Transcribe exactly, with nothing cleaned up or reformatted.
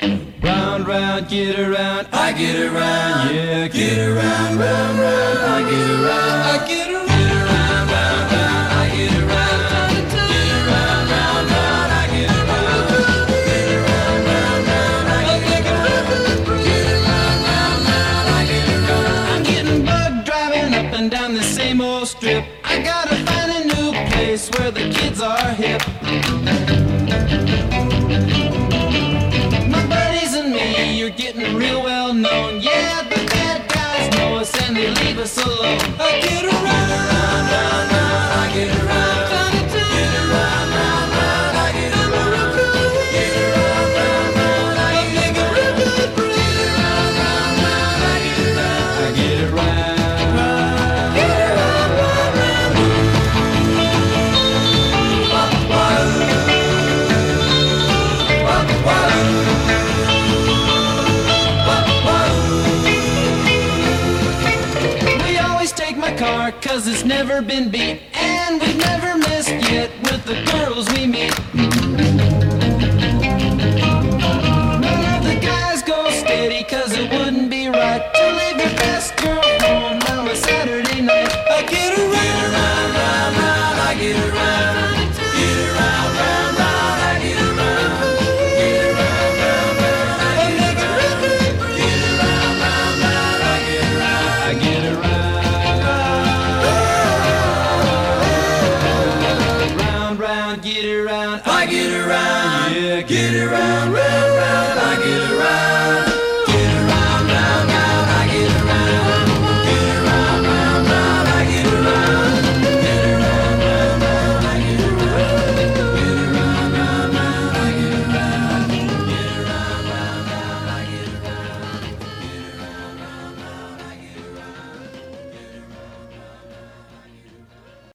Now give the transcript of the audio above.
Round, round, get around, I get around, yeah, get around, round, round, I get around, I get around, get around, round, round, I get around, get around, round, round, I get around, get around, round, round, I get around, get around, round, round, I get around. I'm getting bugged driving up and down the same old strip. I gotta find a new place where the kids are hip. You're getting real well known. Yeah, the bad guys know us and they leave us alone. I get around, round, round, round, I get around, get around, round, round, I get around, get around, round, round, I get around, get around, round, round, I get around, I get around, get around, round, round. Wah, wah, wah. Cause it's never been beat.